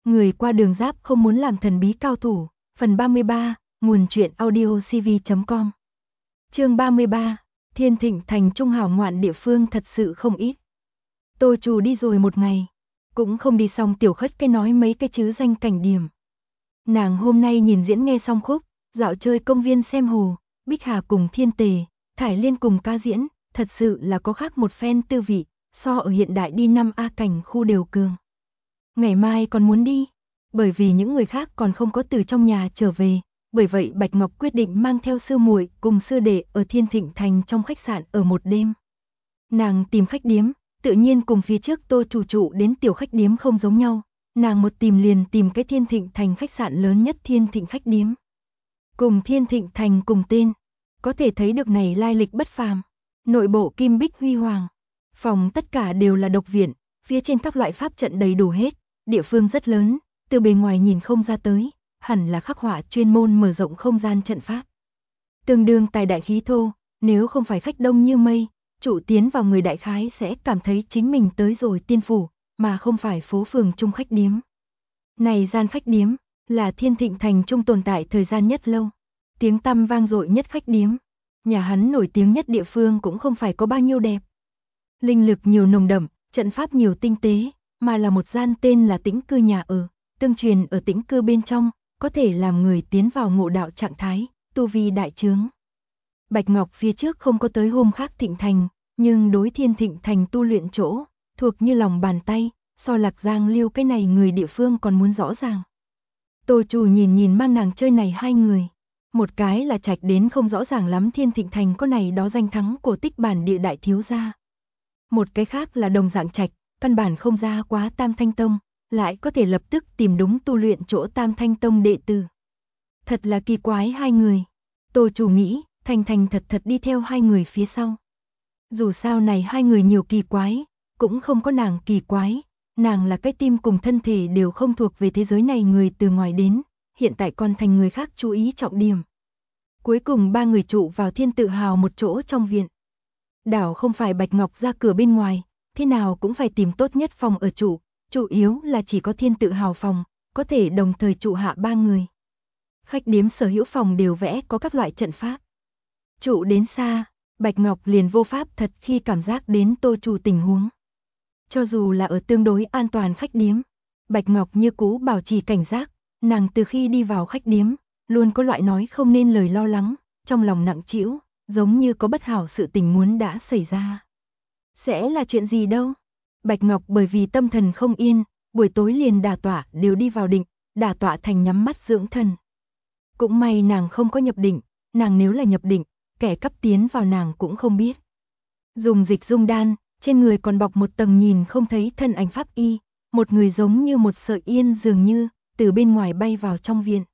Người qua đường giáp không muốn làm thần bí cao thủ. Phần 33, nguồn truyện audiocv.com. Chương 33, Thiên Thịnh Thành trung hảo ngoạn địa phương thật sự không ít. Tô Trù đi rồi một ngày, cũng không đi xong Tiểu Khất cái nói mấy cái chứ danh cảnh điểm. Nàng hôm nay nhìn diễn nghe xong khúc, dạo chơi công viên xem hồ, Bích Hà cùng Thiên Tề, Thải Liên cùng ca diễn, thật sự là có khác một phen tư vị, so ở hiện đại đi 5A cảnh khu đều cường. Ngày mai còn muốn đi, bởi vì những người khác còn không có từ trong nhà trở về, bởi vậy Bạch Ngọc quyết định mang theo sư muội cùng sư đệ ở Thiên Thịnh Thành trong khách sạn ở một đêm. Nàng tìm khách điếm, tự nhiên cùng phía trước Tô Chủ đến tiểu khách điếm không giống nhau, nàng một tìm liền tìm cái Thiên Thịnh Thành khách sạn lớn nhất Thiên Thịnh khách điếm. Cùng Thiên Thịnh Thành cùng tên, có thể thấy được này lai lịch bất phàm, nội bộ kim bích huy hoàng, phòng tất cả đều là độc viện, phía trên các loại pháp trận đầy đủ hết, địa phương rất lớn, từ bề ngoài nhìn không ra tới, hẳn là khắc họa chuyên môn mở rộng không gian trận pháp. Tương đương tài đại khí thô, nếu không phải khách đông như mây, chủ tiến vào người đại khái sẽ cảm thấy chính mình tới rồi tiên phủ, mà không phải phố phường trung khách điếm. Này gian khách điếm, là Thiên Thịnh Thành trung tồn tại thời gian nhất lâu, tiếng tăm vang dội nhất khách điếm, nhà hắn nổi tiếng nhất địa phương cũng không phải có bao nhiêu đẹp. Linh lực nhiều nồng đậm, trận pháp nhiều tinh tế, mà là một gian tên là tĩnh cư nhà ở, tương truyền ở tĩnh cư bên trong, có thể làm người tiến vào ngộ đạo trạng thái, tu vi đại chướng. Bạch Ngọc phía trước không có tới hôm khác Thịnh Thành, nhưng đối Thiên Thịnh Thành tu luyện chỗ, thuộc như lòng bàn tay, so Lạc Giang Liêu cái này người địa phương còn muốn rõ ràng. Tô Trù nhìn mang nàng chơi này hai người, một cái là trạch đến không rõ ràng lắm Thiên Thịnh Thành có này đó danh thắng cổ tích bản địa đại thiếu gia. Một cái khác là đồng dạng trạch, căn bản không ra quá Tam Thanh Tông, lại có thể lập tức tìm đúng tu luyện chỗ Tam Thanh Tông đệ tử. Thật là kỳ quái hai người. Tô Chủ nghĩ, Thành thật đi theo hai người phía sau. Dù sao này hai người nhiều kỳ quái, cũng không có nàng kỳ quái, nàng là cái tim cùng thân thể đều không thuộc về thế giới này người từ ngoài đến, hiện tại còn thành người khác chú ý trọng điểm. Cuối cùng ba người trụ vào Thiên Tự Hào một chỗ trong viện. Đảo không phải Bạch Ngọc ra cửa bên ngoài, thế nào cũng phải tìm tốt nhất phòng ở trụ, chủ yếu là chỉ có Thiên Tự Hào phòng, có thể đồng thời trụ hạ ba người. Khách điếm sở hữu phòng đều vẽ có các loại trận pháp. Trụ đến xa, Bạch Ngọc liền vô pháp thật khi cảm giác đến Tô Trù tình huống. Cho dù là ở tương đối an toàn khách điếm, Bạch Ngọc như cũ bảo trì cảnh giác, nàng từ khi đi vào khách điếm, luôn có loại nói không nên lời lo lắng, trong lòng nặng trĩu, giống như có bất hảo sự tình muốn đã xảy ra. Sẽ là chuyện gì đâu? Bạch Ngọc bởi vì tâm thần không yên, buổi tối liền đả tọa đều đi vào định, đả tọa thành nhắm mắt dưỡng thần. Cũng may nàng không có nhập định, nàng nếu là nhập định, kẻ cắp tiến vào nàng cũng không biết. Dùng dịch dung đan, trên người còn bọc một tầng nhìn không thấy thân ảnh pháp y, một người giống như một sợi yên dường như, từ bên ngoài bay vào trong viện.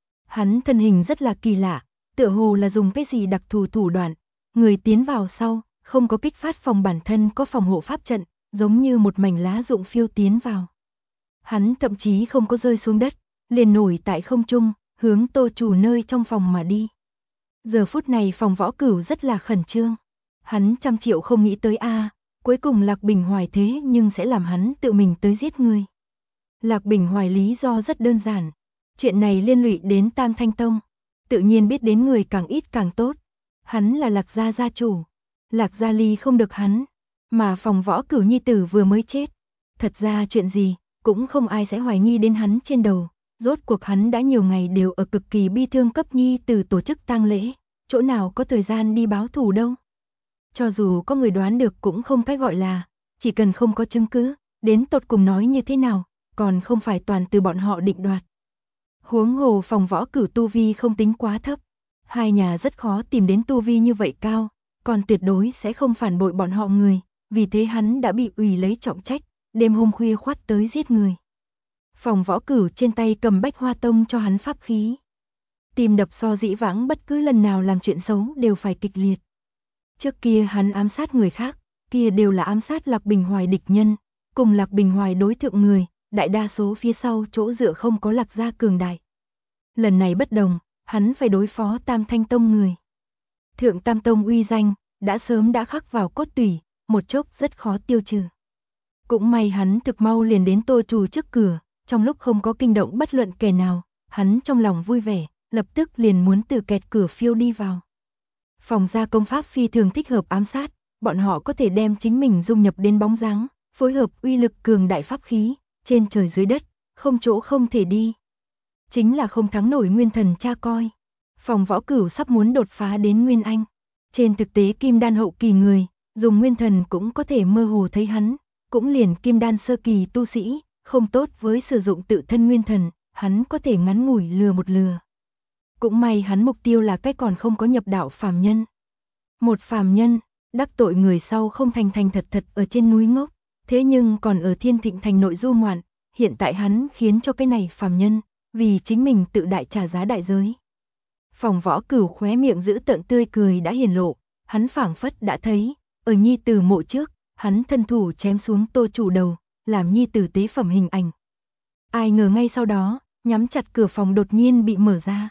Hắn thân hình rất là kỳ lạ, tựa hồ là dùng cái gì đặc thù thủ đoạn, người tiến vào sau, không có kích phát phòng bản thân có phòng hộ pháp trận, giống như một mảnh lá rụng phiêu tiến vào. Hắn thậm chí không có rơi xuống đất, liền nổi tại không trung, hướng Tô Trù nơi trong phòng mà đi. Giờ phút này phòng Võ Cửu rất là khẩn trương. Hắn trăm triệu không nghĩ tới cuối cùng Lạc Bình Hoài thế nhưng sẽ làm hắn tự mình tới giết người. Lạc Bình Hoài lý do rất đơn giản, chuyện này liên lụy đến Tam Thanh Tông, tự nhiên biết đến người càng ít càng tốt. Hắn là Lạc gia gia chủ, Lạc gia ly không được hắn, mà phòng Võ Cửu nhi tử vừa mới chết. Thật ra chuyện gì, cũng không ai sẽ hoài nghi đến hắn trên đầu. Rốt cuộc hắn đã nhiều ngày đều ở cực kỳ bi thương cấp nhi từ tổ chức tang lễ, chỗ nào có thời gian đi báo thù đâu. Cho dù có người đoán được cũng không cái gọi là, chỉ cần không có chứng cứ, đến tột cùng nói như thế nào, còn không phải toàn từ bọn họ định đoạt. Huống hồ phòng Võ Cửu tu vi không tính quá thấp, hai nhà rất khó tìm đến tu vi như vậy cao, còn tuyệt đối sẽ không phản bội bọn họ người, vì thế hắn đã bị ủy lấy trọng trách, đêm hôm khuya khoắt tới giết người. Phòng Võ Cửu trên tay cầm Bách Hoa Tông cho hắn pháp khí. Tim đập so dĩ vãng bất cứ lần nào làm chuyện xấu đều phải kịch liệt. Trước kia hắn ám sát người khác, kia đều là ám sát Lạc Bình Hoài địch nhân, cùng Lạc Bình Hoài đối thượng người, đại đa số phía sau chỗ dựa không có Lạc gia cường đại. Lần này bất đồng, hắn phải đối phó Tam Thanh Tông người. Thượng Tam Tông uy danh, đã sớm đã khắc vào cốt tủy, một chốc rất khó tiêu trừ. Cũng may hắn thực mau liền đến Tô Trù trước cửa, trong lúc không có kinh động bất luận kẻ nào, hắn trong lòng vui vẻ, lập tức liền muốn từ kẹt cửa phiêu đi vào. Phòng gia công pháp phi thường thích hợp ám sát, bọn họ có thể đem chính mình dung nhập đến bóng dáng, phối hợp uy lực cường đại pháp khí, trên trời dưới đất, không chỗ không thể đi. Chính là không thắng nổi nguyên thần cha coi. Phòng Võ Cửu sắp muốn đột phá đến Nguyên Anh. Trên thực tế kim đan hậu kỳ người, dùng nguyên thần cũng có thể mơ hồ thấy hắn, cũng liền kim đan sơ kỳ tu sĩ, không tốt với sử dụng tự thân nguyên thần, hắn có thể ngắn ngủi lừa một lừa. Cũng may hắn mục tiêu là cái còn không có nhập đạo phàm nhân. Một phàm nhân, đắc tội người sau không thành thành thật thật ở trên núi ngốc, thế nhưng còn ở Thiên Thịnh thành nội du ngoạn, hiện tại hắn khiến cho cái này phàm nhân, vì chính mình tự đại trả giá đại giới. Phòng Võ Cửu khóe miệng giữ tợn tươi cười đã hiển lộ, hắn phảng phất đã thấy, ở nhi tử mộ trước, hắn thân thủ chém xuống Tô chủ đầu, làm nhi tử tế phẩm hình ảnh. Ai ngờ ngay sau đó, nhắm chặt cửa phòng đột nhiên bị mở ra.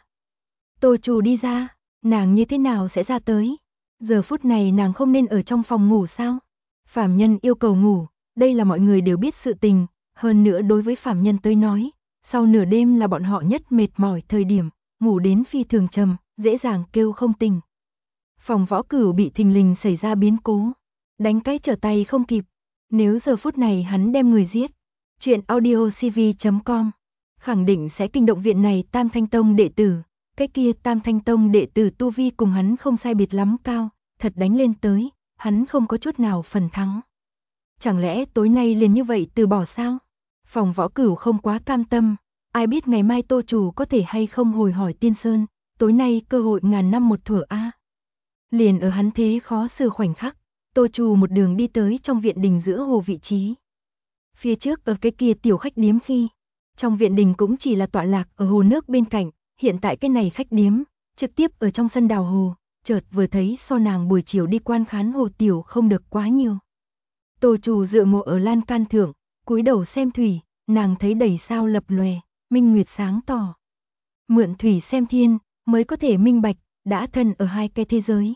Tô chủ đi ra, nàng như thế nào sẽ ra tới? Giờ phút này nàng không nên ở trong phòng ngủ sao? Phàm nhân yêu cầu ngủ, đây là mọi người đều biết sự tình, hơn nữa đối với phàm nhân tới nói, sau nửa đêm là bọn họ nhất mệt mỏi thời điểm, ngủ đến phi thường trầm, dễ dàng kêu không tỉnh. Phòng Võ Cửu bị thình lình xảy ra biến cố, đánh cái trở tay không kịp. Nếu giờ phút này hắn đem người giết, chuyện audiocv.com khẳng định sẽ kinh động viện này Tam Thanh Tông đệ tử. Cái kia Tam Thanh Tông đệ tử tu vi cùng hắn không sai biệt lắm cao, thật đánh lên tới, hắn không có chút nào phần thắng. Chẳng lẽ tối nay liền như vậy từ bỏ sao? Phòng Võ Cửu không quá cam tâm, ai biết ngày mai Tô chủ có thể hay không hồi hỏi Tiên Sơn, tối nay cơ hội ngàn năm một thuở a. Liền ở hắn thế khó xử khoảnh khắc, Tô chủ một đường đi tới trong viện đình giữa hồ vị trí. Phía trước ở cái kia tiểu khách điếm khi, trong viện đình cũng chỉ là tọa lạc ở hồ nước bên cạnh, hiện tại cái này khách điếm, trực tiếp ở trong sân đào hồ, chợt vừa thấy so nàng buổi chiều đi quan khán hồ tiểu không được quá nhiều. Tô chủ dựa ngộ ở lan can thượng, cúi đầu xem thủy, nàng thấy đầy sao lập lòe, minh nguyệt sáng tỏ. Mượn thủy xem thiên, mới có thể minh bạch, đã thân ở hai cái thế giới.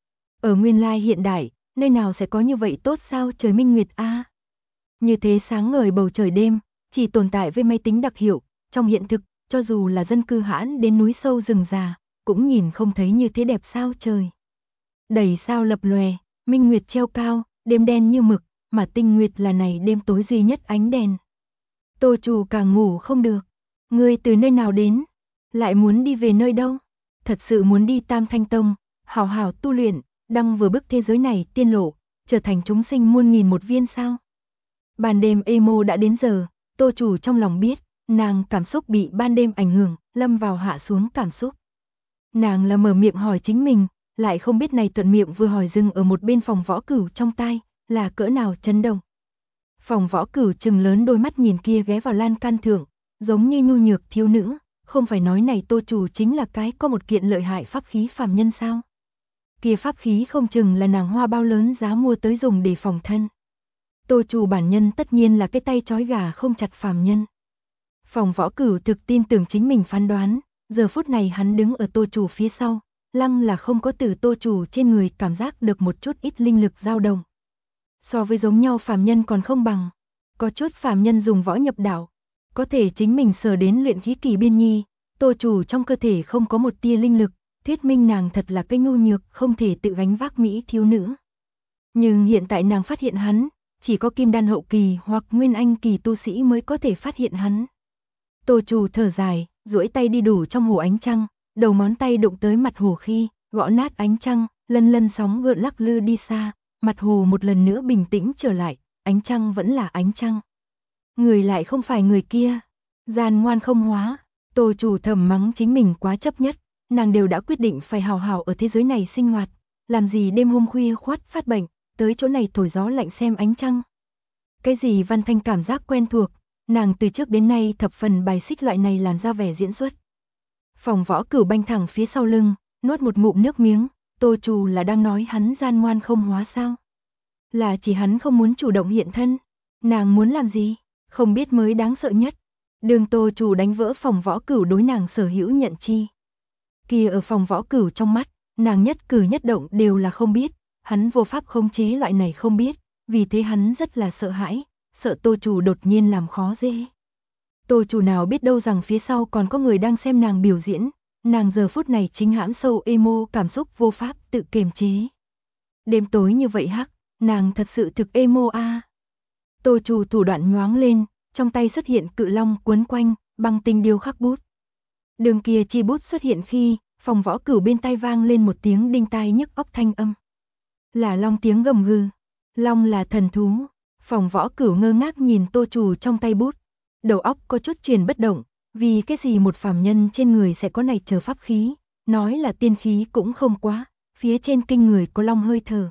Ở nguyên lai hiện đại, nơi nào sẽ có như vậy tốt sao trời minh nguyệt a? Như thế sáng ngời bầu trời đêm, chỉ tồn tại với máy tính đặc hiệu, trong hiện thực, cho dù là dân cư hãn đến núi sâu rừng già, cũng nhìn không thấy như thế đẹp sao trời. Đầy sao lập lòe, minh nguyệt treo cao, đêm đen như mực, mà tinh nguyệt là này đêm tối duy nhất ánh đèn. Tô chủ càng ngủ không được. Ngươi từ nơi nào đến? Lại muốn đi về nơi đâu? Thật sự muốn đi Tam Thanh Tông, hảo hảo tu luyện, đăng vừa bước thế giới này tiên lộ, trở thành chúng sinh muôn nghìn một viên sao? Ban đêm emo đã đến giờ, Tô chủ trong lòng biết, nàng cảm xúc bị ban đêm ảnh hưởng, lâm vào hạ xuống cảm xúc. Nàng là mở miệng hỏi chính mình, lại không biết này thuận miệng vừa hỏi dừng ở một bên Phòng Võ Cửu trong tai, là cỡ nào chấn động. Phòng Võ Cửu trừng lớn đôi mắt nhìn kia ghé vào lan can thượng, giống như nhu nhược thiếu nữ, không phải nói này Tô chủ chính là cái có một kiện lợi hại pháp khí phàm nhân sao? Kia pháp khí không chừng là nàng hoa bao lớn giá mua tới dùng để phòng thân. Tô chủ bản nhân tất nhiên là cái tay trói gà không chặt phàm nhân. Phòng Võ Cửu thực tin tưởng chính mình phán đoán, giờ phút này hắn đứng ở Tô chủ phía sau, lăng là không có từ Tô chủ trên người cảm giác được một chút ít linh lực dao động. So với giống nhau phàm nhân còn không bằng, có chút phàm nhân dùng võ nhập đạo, có thể chính mình sờ đến luyện khí kỳ biên nhi, Tô chủ trong cơ thể không có một tia linh lực, thuyết minh nàng thật là cái nhu nhược không thể tự gánh vác mỹ thiếu nữ. Nhưng hiện tại nàng phát hiện hắn, chỉ có kim đan hậu kỳ hoặc nguyên anh kỳ tu sĩ mới có thể phát hiện hắn. Tô chủ thở dài, duỗi tay đi đủ trong hồ ánh trăng, đầu ngón tay đụng tới mặt hồ khi, gõ nát ánh trăng, lân lân sóng gợn lắc lư đi xa, mặt hồ một lần nữa bình tĩnh trở lại, ánh trăng vẫn là ánh trăng. Người lại không phải người kia, gian ngoan không hóa, Tô chủ thầm mắng chính mình quá chấp nhất, nàng đều đã quyết định phải hào hào ở thế giới này sinh hoạt, làm gì đêm hôm khuya khoắt phát bệnh, tới chỗ này thổi gió lạnh xem ánh trăng. Cái gì Văn Thanh cảm giác quen thuộc, nàng từ trước đến nay thập phần bài xích loại này làm ra vẻ diễn xuất. Phòng Võ Cửu banh thẳng phía sau lưng, nuốt một ngụm nước miếng, Tô chủ là đang nói hắn gian ngoan không hóa sao? Là chỉ hắn không muốn chủ động hiện thân, nàng muốn làm gì, không biết mới đáng sợ nhất. Đường Tô chủ đánh vỡ Phòng Võ Cửu đối nàng sở hữu nhận chi. Kia ở Phòng Võ Cửu trong mắt, nàng nhất cử nhất động đều là không biết, hắn vô pháp khống chế loại này không biết, vì thế hắn rất là sợ hãi, sợ Tô chủ đột nhiên làm khó dễ. Tô chủ nào biết đâu rằng phía sau còn có người đang xem nàng biểu diễn, nàng giờ phút này chính hãm sâu emo, cảm xúc vô pháp tự kiềm chế. Đêm tối như vậy hắc, nàng thật sự thực emo a. Tô chủ thủ đoạn nhoáng lên, trong tay xuất hiện cự long quấn quanh, băng tinh điêu khắc bút. Đường kia chi bút xuất hiện khi, Phòng Võ Cửu bên tai vang lên một tiếng đinh tai nhức óc thanh âm. Là long tiếng gầm gừ. Long là thần thú. Phòng Võ Cửu ngơ ngác nhìn Tô chủ trong tay bút. Đầu óc có chút chuyển bất động, vì cái gì một phàm nhân trên người sẽ có này chờ pháp khí, nói là tiên khí cũng không quá, phía trên kinh người có long hơi thở.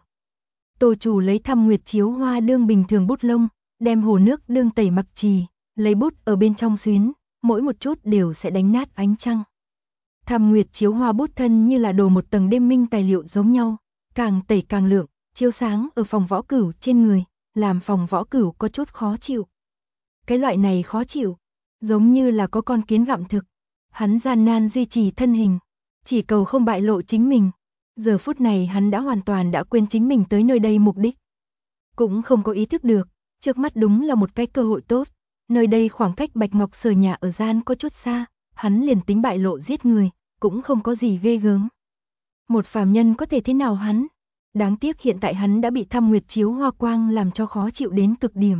Tô chủ lấy Thăm Nguyệt chiếu hoa đương bình thường bút lông, đem hồ nước đương tẩy mặc trì, lấy bút ở bên trong xuyến, mỗi một chút đều sẽ đánh nát ánh trăng. Thăm Nguyệt chiếu hoa bút thân như là đổ một tầng đêm minh tài liệu giống nhau, càng tẩy càng lượng, chiếu sáng ở Phòng Võ Cửu trên người, làm Phòng Võ Cửu có chút khó chịu. Cái loại này khó chịu, giống như là có con kiến gặm thực. Hắn gian nan duy trì thân hình, chỉ cầu không bại lộ chính mình. Giờ phút này hắn đã hoàn toàn đã quên chính mình tới nơi đây mục đích. Cũng không có ý thức được, trước mắt đúng là một cái cơ hội tốt. Nơi đây khoảng cách Bạch Ngọc Sở nhà ở gian có chút xa, hắn liền tính bại lộ giết người, cũng không có gì ghê gớm. Một phàm nhân có thể thế nào hắn? Đáng tiếc hiện tại hắn đã bị Thăm Nguyệt chiếu hoa quang làm cho khó chịu đến cực điểm.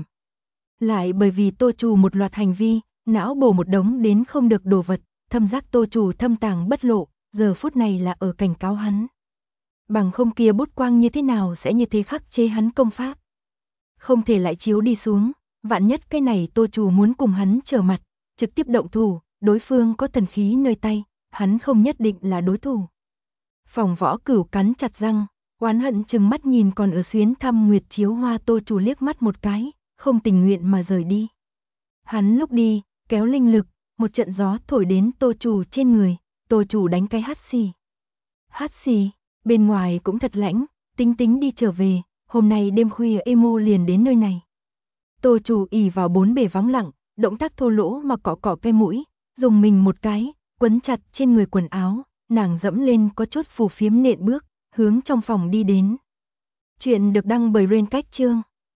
Lại bởi vì Tô chủ một loạt hành vi, não bổ một đống đến không được đồ vật, thâm giác Tô chủ thâm tàng bất lộ, giờ phút này là ở cảnh cáo hắn. Bằng không kia bút quang như thế nào sẽ như thế khắc chế hắn công pháp. Không thể lại chiếu đi xuống, vạn nhất cái này Tô chủ muốn cùng hắn trở mặt, trực tiếp động thủ, đối phương có thần khí nơi tay, hắn không nhất định là đối thủ. Phòng Võ Cửu cắn chặt răng, oán hận chừng mắt nhìn còn ở xuyến Thăm Nguyệt chiếu hoa Tô chủ liếc mắt một cái, không tình nguyện mà rời đi. Hắn lúc đi, kéo linh lực, một trận gió thổi đến Tô chủ trên người, Tô chủ đánh cái hắt xì. Hắt xì, bên ngoài cũng thật lạnh, tính đi trở về, hôm nay đêm khuya emo liền đến nơi này. Tô chủ ỉ vào bốn bề vắng lặng, động tác thô lỗ mà cọ cái mũi, dùng mình một cái, quấn chặt trên người quần áo, nàng dẫm lên có chút phù phiếm nện bước, hướng trong phòng đi đến. Chuyện được đăng bởi Rain Cách Chương.